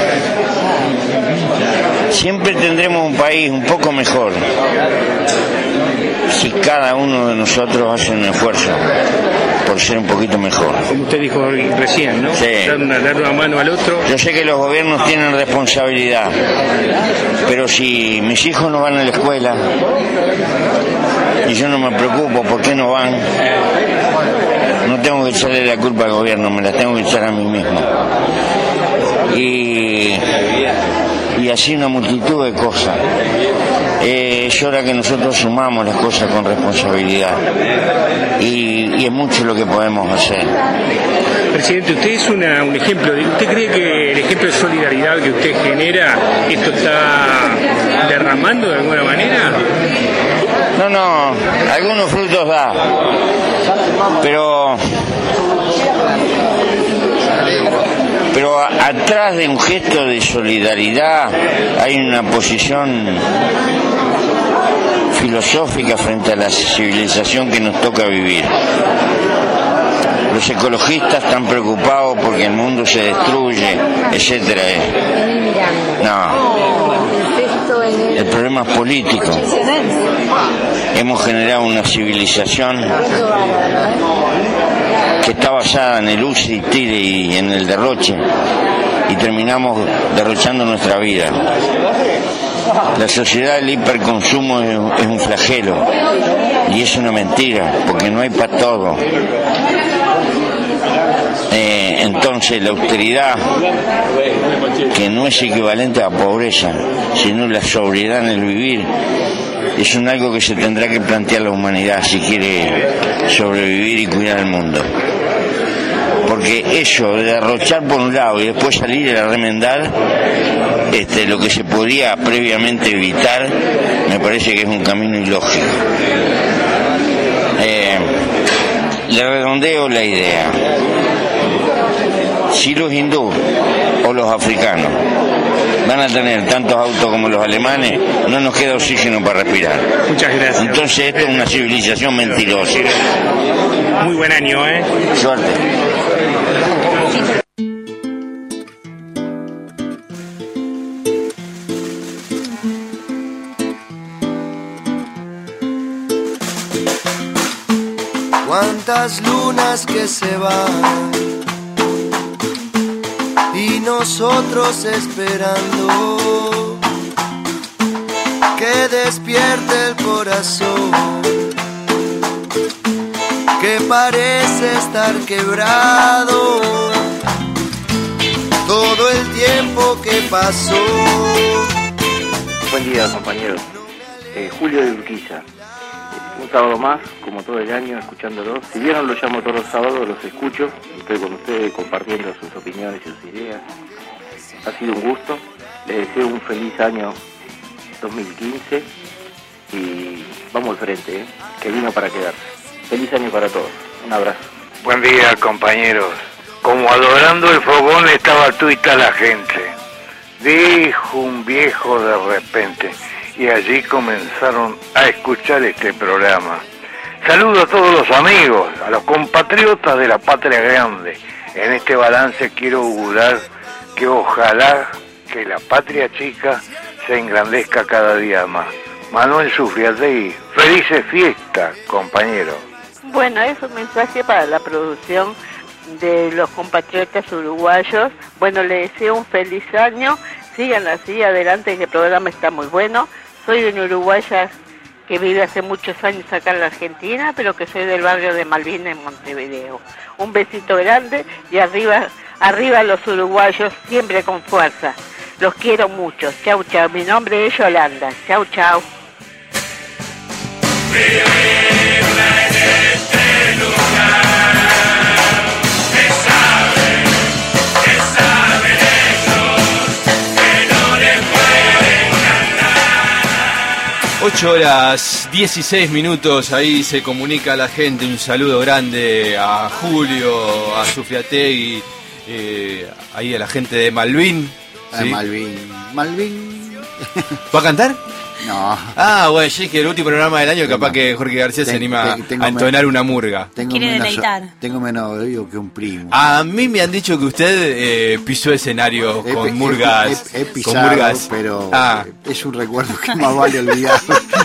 siempre tendremos un país un poco mejor si cada uno de nosotros hace un esfuerzo por ser un poquito mejor. Como usted dijo recién, ¿no? Sí. Dar una, dar una mano al otro. Yo sé que los gobiernos tienen responsabilidad, pero si mis hijos no van a la escuela y yo no me preocupo por qué no van, no tengo que echarle la culpa al gobierno, me la tengo que echar a mí mismo. Y, y así una multitud de cosas. Eh, es hora que nosotros sumamos las cosas con responsabilidad y, y es mucho lo que podemos hacer. Presidente, usted es una, un ejemplo, de, ¿usted cree que el ejemplo de solidaridad que usted genera, esto está derramando de alguna manera? No, no, algunos frutos da, pero... Pero a, atrás de un gesto de solidaridad hay una posición filosófica frente a la civilización que nos toca vivir. Los ecologistas están preocupados porque el mundo se destruye, etcétera. No, el problema es político. Hemos generado una civilización que está basada en el use y tire y en el derroche, y terminamos derrochando nuestra vida. La sociedad del hiperconsumo es, es un flagelo, y es una mentira, porque no hay para todo. Eh, entonces la austeridad, que no es equivalente a la pobreza, sino la sobriedad en el vivir, es un algo que se tendrá que plantear la humanidad si quiere sobrevivir y cuidar el mundo. Porque eso de derrochar por un lado y después salir a remendar este, lo que se podía previamente evitar, me parece que es un camino ilógico. Eh, le redondeo la idea. Si los hindúes o los africanos van a tener tantos autos como los alemanes, no nos queda oxígeno para respirar. Muchas gracias. Entonces esto es una civilización mentirosa. Muy buen año, ¿eh? Suerte. Cuántas lunas que se van y nosotros esperando que despierte el corazón que parece estar quebrado. Todo el tiempo que pasó. Buen día, compañeros. Eh, Julio de Urquiza. Un sábado más, como todo el año, escuchándolos. Si bien no los llamo todos los sábados, los escucho. Estoy con ustedes compartiendo sus opiniones y sus ideas. Ha sido un gusto. Les deseo un feliz año dos mil quince y vamos al frente, ¿eh? Que vino para quedarse. Feliz año para todos. Un abrazo. Buen día, compañeros. Como adorando el fogón estaba tuita la gente. Dijo un viejo de repente. Y allí comenzaron a escuchar este programa. Saludo a todos los amigos, a los compatriotas de la patria grande. En este balance quiero augurar que ojalá que la patria chica se engrandezca cada día más. Manuel Sufriategui, felices fiestas, compañero. Bueno, es un mensaje para la producción de los compatriotas uruguayos. Bueno, les deseo un feliz año, sigan así adelante, que el programa está muy bueno. Soy una uruguaya que vive hace muchos años acá en la Argentina, pero que soy del barrio de Malvin en Montevideo. Un besito grande y arriba, arriba los uruguayos, siempre con fuerza. Los quiero mucho. Chau, chau. Mi nombre es Yolanda. Chau, chau. ocho horas dieciséis minutos, ahí se comunica la gente. Un saludo grande a Julio, a Sufriategui, eh, ahí a la gente de Malvin. ¿Sí? Malvin. Malvin. ¿Va a cantar? No. Ah, bueno, sí, que el último programa del año, capaz que Jorge García se anima a entonar una murga. Quiere deleitar. Tengo menos oído que un primo. A mí me han dicho que usted eh, pisó escenarios He- con he- murgas. He, he con pisado, murgas. pero Ah. es un recuerdo que más vale olvidar.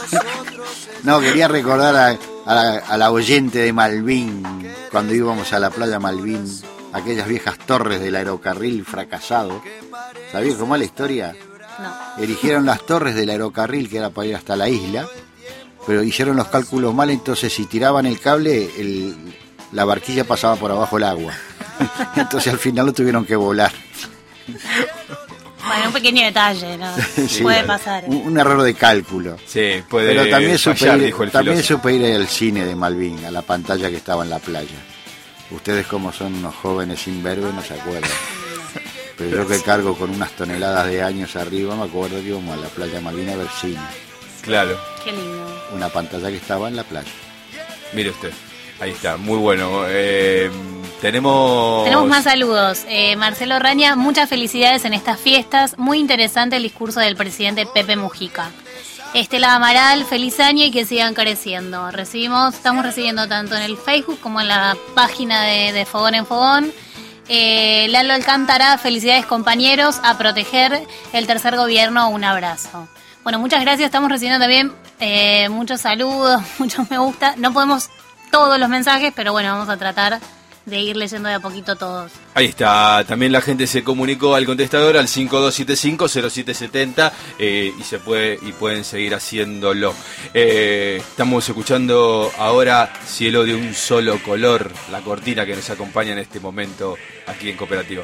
No, quería recordar a, a, la, a la oyente de Malvin, cuando íbamos a la playa Malvin, aquellas viejas torres del aerocarril fracasado. ¿Sabías cómo es la historia? No. Erigieron las torres del aerocarril, que era para ir hasta la isla, pero hicieron los cálculos mal, entonces si tiraban el cable, el, la barquilla pasaba por abajo del agua. Entonces al final lo tuvieron que volar. Bueno, un pequeño detalle, ¿no? Sí, Puede pasar. Un, un error de cálculo. Sí, puede Pero también supe, fallar, ir, dijo el también filósofo. supe ir al cine de Malvin, a la pantalla que estaba en la playa. Ustedes, como son unos jóvenes imberbes, no se acuerdan. Pero yo que cargo con unas toneladas de años arriba, me acuerdo que íbamos a la playa Malvin a ver cine. Claro. Qué lindo. Una pantalla que estaba en la playa. Mire usted, ahí está, muy bueno. Eh, tenemos... Tenemos más saludos. Eh, Marcelo Raña, muchas felicidades en estas fiestas. Muy interesante el discurso del presidente Pepe Mujica. Estela Amaral, feliz año y que sigan creciendo. Recibimos, estamos recibiendo tanto en el Facebook como en la página de, de Fogón en Fogón. Eh, Lalo Alcántara, felicidades compañeros, a proteger el tercer gobierno, un abrazo. Bueno, muchas gracias, estamos recibiendo también eh, muchos saludos, muchos me gusta. No podemos todos los mensajes, pero bueno, vamos a tratar de ir leyendo de a poquito todos. Ahí está, también la gente se comunicó al contestador al cinco dos siete cinco cero siete siete cero eh, y se puede y pueden seguir haciéndolo. Eh, estamos escuchando ahora Cielo de un solo color, la cortina que nos acompaña en este momento aquí en Cooperativa.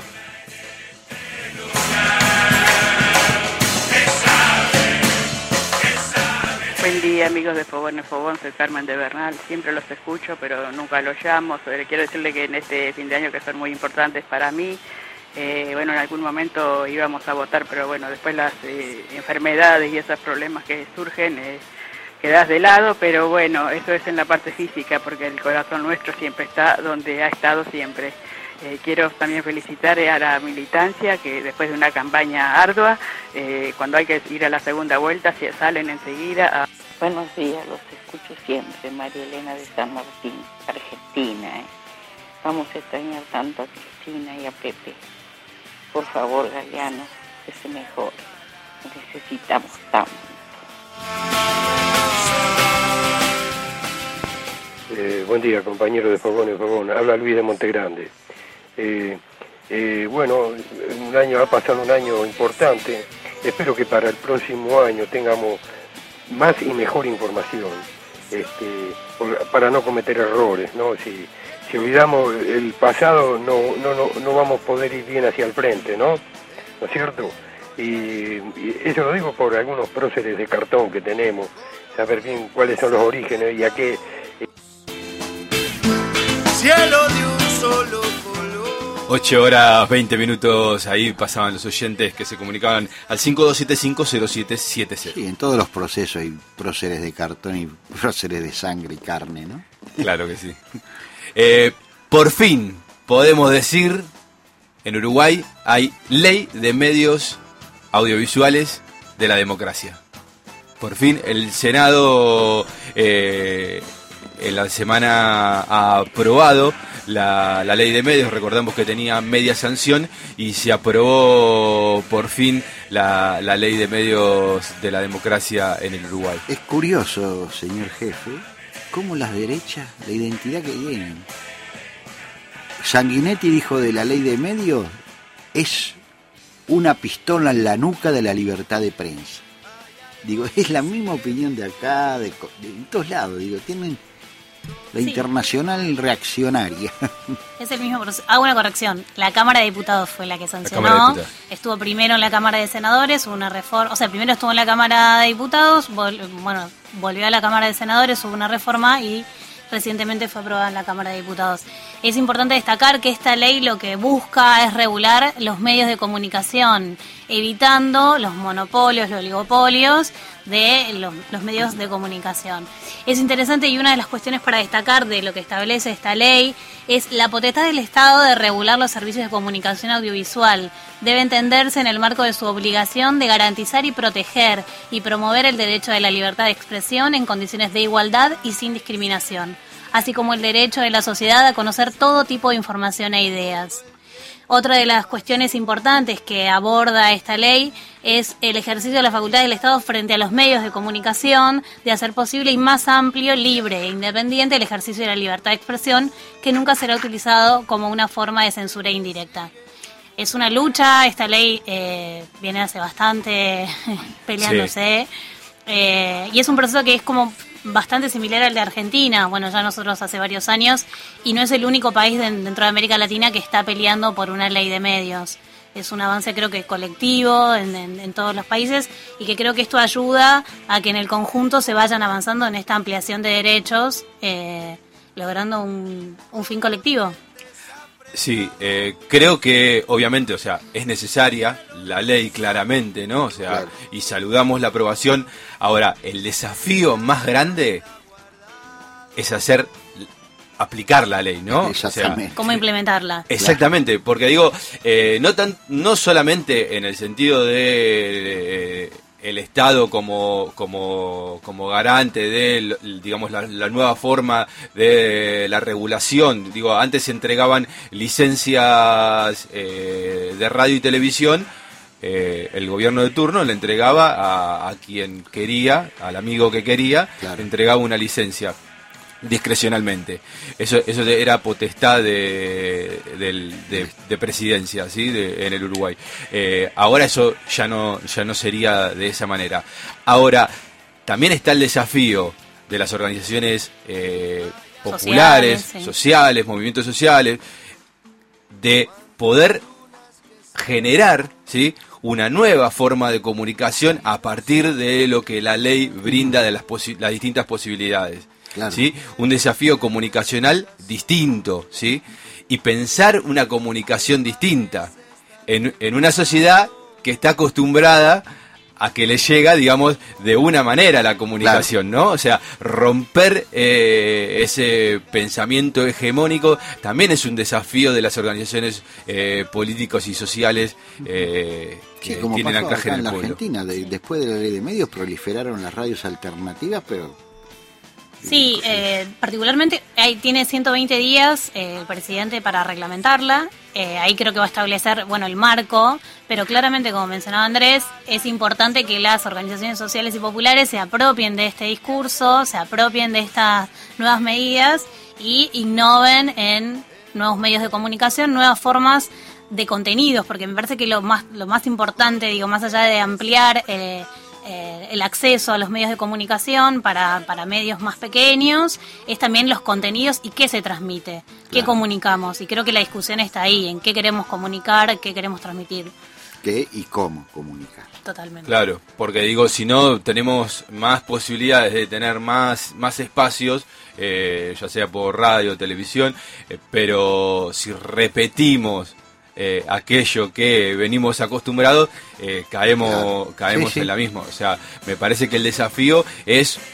Buen día, amigos de Fogón en Fogón, soy Carmen de Bernal, siempre los escucho, pero nunca los llamo. Sobre- Quiero decirle que en este fin de año, que son muy importantes para mí, eh, bueno, en algún momento íbamos a votar, pero bueno, después las eh, enfermedades y esos problemas que surgen, eh, quedás de lado, pero bueno, eso es en la parte física, porque el corazón nuestro siempre está donde ha estado siempre. Eh, quiero también felicitar a la militancia que después de una campaña ardua, eh, cuando hay que ir a la segunda vuelta, se salen enseguida a... Buenos días, los escucho siempre. María Elena de San Martín, Argentina. ¿eh? Vamos a extrañar tanto a Cristina y a Pepe. Por favor, Galeano, que se mejore. Necesitamos tanto. Eh, buen día, compañero de Fogón en Fogón. Habla Luis de Montegrande. Eh, eh, bueno, un año ha pasado un año importante. Espero que para el próximo año tengamos más y mejor información, este, por- para no cometer errores, ¿no? Si, si olvidamos el pasado, no, no, no, no vamos a poder ir bien hacia el frente, ¿no? ¿No es cierto? Y, y eso lo digo por algunos próceres de cartón que tenemos, saber bien cuáles son los orígenes y a qué. Cielo de un solo color. ocho horas veinte minutos, ahí pasaban los oyentes que se comunicaban al cinco dos siete cinco cero siete siete cero. Sí, en todos los procesos hay próceres de cartón y próceres de sangre y carne, ¿no? Claro que sí. Eh, por fin podemos decir, en Uruguay hay ley de medios audiovisuales de la democracia. Por fin el Senado eh, en la semana ha aprobado la, la ley de medios. Recordamos que tenía media sanción y se aprobó por fin la, la ley de medios de la democracia en el Uruguay. Es curioso, señor jefe, cómo las derechas, la identidad que tienen. Sanguinetti dijo de la ley de medios, es una pistola en la nuca de la libertad de prensa. Digo, es la misma opinión de acá, de, de, de todos lados, digo, tienen la Sí. internacional reaccionaria. Es el mismo proceso. Hago una corrección. La Cámara de Diputados fue la que Cámara de sancionó. Diputados. Estuvo primero en la Cámara de Senadores, hubo una reforma. O sea, primero estuvo en la Cámara de Diputados, vol- bueno, volvió a la Cámara de Senadores, hubo una reforma y recientemente fue aprobada en la Cámara de Diputados. Es importante destacar que esta ley lo que busca es regular los medios de comunicación, evitando los monopolios, los oligopolios de los, los medios de comunicación. Es interesante y una de las cuestiones para destacar de lo que establece esta ley es la potestad del Estado de regular los servicios de comunicación audiovisual. Debe entenderse en el marco de su obligación de garantizar y proteger y promover el derecho de la libertad de expresión en condiciones de igualdad y sin discriminación, así como el derecho de la sociedad a conocer todo tipo de información e ideas. Otra de las cuestiones importantes que aborda esta ley es el ejercicio de la facultad del Estado frente a los medios de comunicación de hacer posible y más amplio, libre e independiente el ejercicio de la libertad de expresión, que nunca será utilizado como una forma de censura indirecta. Es una lucha, esta ley eh, viene hace bastante peleándose, sí. eh, y es un proceso que es como bastante similar al de Argentina. Bueno, ya nosotros hace varios años, y no es el único país de, dentro de América Latina que está peleando por una ley de medios. Es un avance, creo que colectivo en, en, en todos los países, y que creo que esto ayuda a que en el conjunto se vayan avanzando en esta ampliación de derechos, eh, logrando un, un fin colectivo. Sí, eh, creo que obviamente, o sea, es necesaria la ley claramente, ¿no? O sea, claro. Y saludamos la aprobación. Ahora, el desafío más grande es hacer, aplicar la ley, ¿no? Exactamente. O sea, ¿cómo implementarla? Exactamente, porque digo, eh, no tan, no solamente en el sentido de... Eh, el Estado como como como garante de, digamos, la, la nueva forma de la regulación. Digo, antes se entregaban licencias eh, de radio y televisión, eh, el gobierno de turno le entregaba a, a quien quería, al amigo que quería, claro. Le entregaba una licencia discrecionalmente. Eso eso era potestad de, de, de, de presidencia, ¿sí? De, en el Uruguay. Eh, ahora eso ya no ya no sería de esa manera. Ahora, también está el desafío de las organizaciones eh, populares, sociales, sí. sociales, movimientos sociales, de poder generar, ¿sí? Una nueva forma de comunicación a partir de lo que la ley brinda de las, posi- las distintas posibilidades. Claro. ¿Sí? Un desafío comunicacional distinto, ¿sí? Y pensar una comunicación distinta en, en una sociedad que está acostumbrada a que le llega, digamos, de una manera la comunicación, claro. ¿no? O sea, romper eh, ese pensamiento hegemónico también es un desafío de las organizaciones eh, políticos y sociales eh, que sí, como tienen pasó anclaje acá en el la pueblo. Argentina, de, después de la ley de medios proliferaron las radios alternativas, pero... Sí, eh, particularmente ahí tiene ciento veinte días eh, el presidente para reglamentarla. Eh, ahí creo que va a establecer, bueno, el marco, pero claramente, como mencionaba Andrés, es importante que las organizaciones sociales y populares se apropien de este discurso, se apropien de estas nuevas medidas y innoven en nuevos medios de comunicación, nuevas formas de contenidos, porque me parece que lo más lo más importante, digo, más allá de ampliar eh, Eh, el acceso a los medios de comunicación para, para medios más pequeños, es también los contenidos y qué se transmite, qué claro. comunicamos, y creo que la discusión está ahí, en qué queremos comunicar, qué queremos transmitir. ¿Qué y cómo comunicar? Totalmente. Claro, porque digo, si no tenemos más posibilidades de tener más, más espacios, eh, ya sea por radio, televisión, eh, pero si repetimos Eh, aquello que venimos acostumbrados, eh, caemos claro. caemos sí, sí. en la misma. O sea, me parece que el desafío es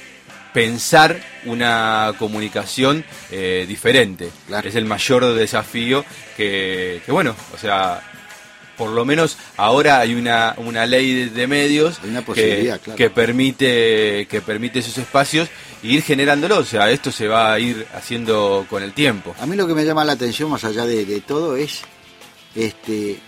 pensar una comunicación eh, diferente. Claro. Es el mayor desafío que, que, bueno, o sea, por lo menos ahora hay una, una ley de, de medios una posibilidad, que, claro. que permite que permite esos espacios e ir generándolo. O sea, esto se va a ir haciendo con el tiempo. A mí lo que me llama la atención, más allá de, de todo, es este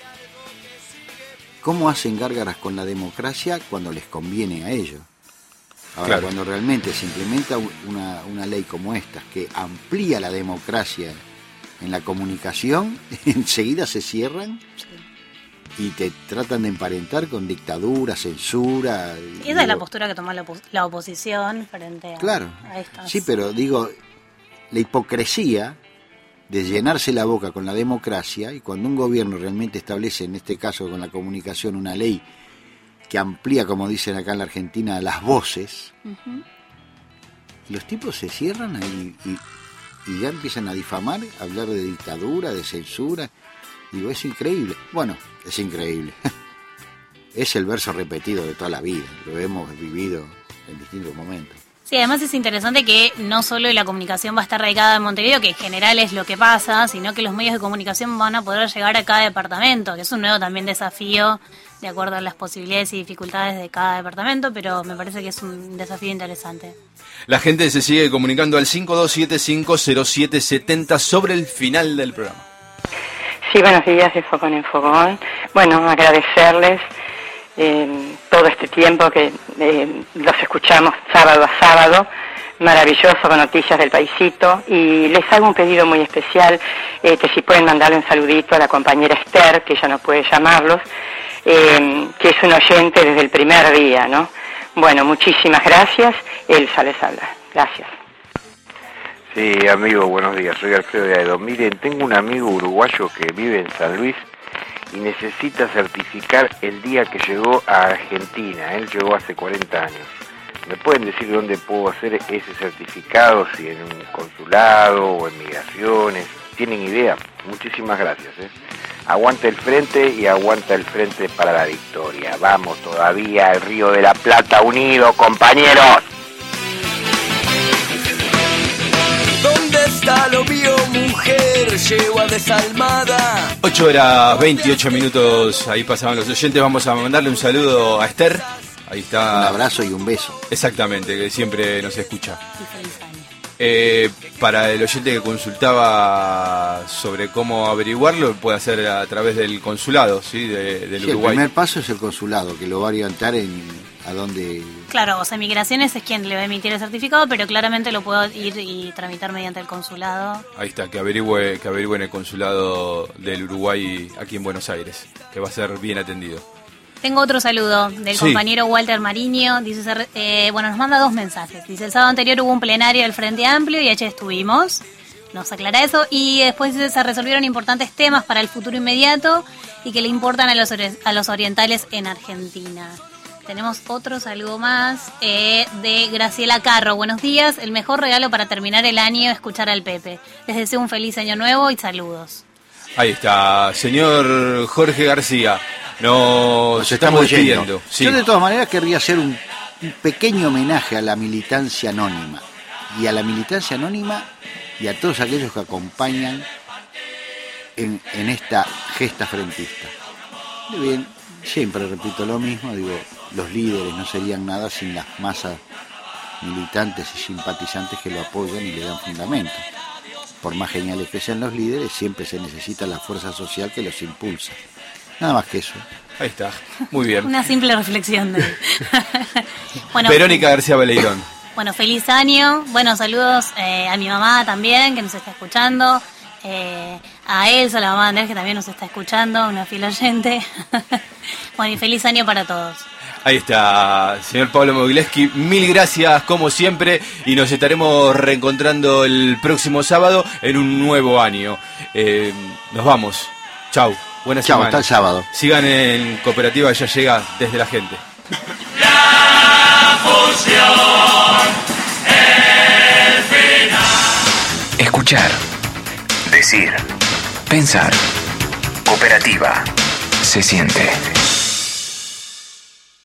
cómo hacen gárgaras con la democracia cuando les conviene a ellos. Ahora, claro. Cuando realmente se implementa una, una ley como esta, que amplía la democracia en la comunicación, enseguida se cierran y te tratan de emparentar con dictadura, censura. Y esa digo, es la postura que toma la, opos- la oposición frente a, claro, a estas. Sí, pero digo, la hipocresía de llenarse la boca con la democracia, y cuando un gobierno realmente establece, en este caso con la comunicación, una ley que amplía, como dicen acá en la Argentina, las voces, uh-huh. los tipos se cierran ahí y, y ya empiezan a difamar, a hablar de dictadura, de censura. Digo, es increíble. Bueno, es increíble. Es el verso repetido de toda la vida, lo hemos vivido en distintos momentos. Sí, además es interesante que no solo la comunicación va a estar radicada en Montevideo, que en general es lo que pasa, sino que los medios de comunicación van a poder llegar a cada departamento, que es un nuevo también desafío de acuerdo a las posibilidades y dificultades de cada departamento, pero me parece que es un desafío interesante. La gente se sigue comunicando al cinco dos siete cinco cero siete siete cero sobre el final del programa. Sí, buenos días de Fogón en Fogón. Bueno, agradecerles eh, todo este tiempo que eh, los escuchamos sábado a sábado, maravilloso con noticias del paisito, y les hago un pedido muy especial, eh, que si pueden mandarle un saludito a la compañera Esther, que ella no puede llamarlos, eh, que es un oyente desde el primer día, ¿no? Bueno, muchísimas gracias, Elsa les habla, gracias. Sí, amigo, buenos días, soy Alfredo de Aedo. Miren, tengo un amigo uruguayo que vive en San Luis y necesita certificar el día que llegó a Argentina. Él llegó hace cuarenta años. ¿Me pueden decir dónde puedo hacer ese certificado? Si en un consulado o en migraciones. ¿Tienen idea? Muchísimas gracias, ¿eh? Aguanta el frente y aguanta el frente para la victoria. Vamos todavía al Río de la Plata unido, compañeros. ¿Dónde está lo mío, mujer? Llego a desalmada. ocho horas veintiocho minutos, ahí pasaban los oyentes. Vamos a mandarle un saludo a Esther. Ahí está. Un abrazo y un beso. Exactamente, que siempre nos escucha. Eh, para el oyente que consultaba sobre cómo averiguarlo, puede hacer a través del consulado, ¿sí? De, del sí, Uruguay. El primer paso es el consulado, que lo va a orientar en a dónde. Claro, o sea, Migraciones es quien le va a emitir el certificado, pero claramente lo puedo ir y tramitar mediante el consulado. Ahí está, que averigüe, que averigüe en el consulado del Uruguay aquí en Buenos Aires, que va a ser bien atendido. Tengo otro saludo del sí. compañero Walter Mariño. Dice, eh, bueno, nos manda dos mensajes. Dice, el sábado anterior hubo un plenario del Frente Amplio y allí estuvimos. Nos aclara eso. Y después dice, se resolvieron importantes temas para el futuro inmediato y que le importan a los, a los orientales en Argentina. Tenemos otro saludo más eh, de Graciela Carro. Buenos días. El mejor regalo para terminar el año es escuchar al Pepe. Les deseo un feliz año nuevo y saludos. Ahí está, señor Jorge García. Nos, Nos estamos despidiendo. Sí. Yo de todas maneras querría hacer un, un pequeño homenaje a la militancia anónima. Y a la militancia anónima y a todos aquellos que acompañan en, en esta gesta frentista. Muy bien, siempre repito lo mismo, digo, los líderes no serían nada sin las masas militantes y simpatizantes que lo apoyan y le dan fundamento. Por más geniales que sean los líderes, siempre se necesita la fuerza social que los impulsa. Nada más que eso. Ahí está, muy bien. Una simple reflexión. De... bueno, Verónica García Beleirón. Bueno, feliz año. Bueno, saludos eh, a mi mamá también, que nos está escuchando. Eh, a Elsa, la mamá de Andrés, que también nos está escuchando, una fiel oyente. Bueno, y feliz año para todos. Ahí está, señor Pablo Mogileski, mil gracias como siempre y nos estaremos reencontrando el próximo sábado en un nuevo año. Eh, nos vamos. Chau. Buenas Chau, semanas. hasta el sábado. Sigan en Cooperativa Ya Llega desde la gente. La fusión, el final. Escuchar, decir, pensar. Cooperativa se siente.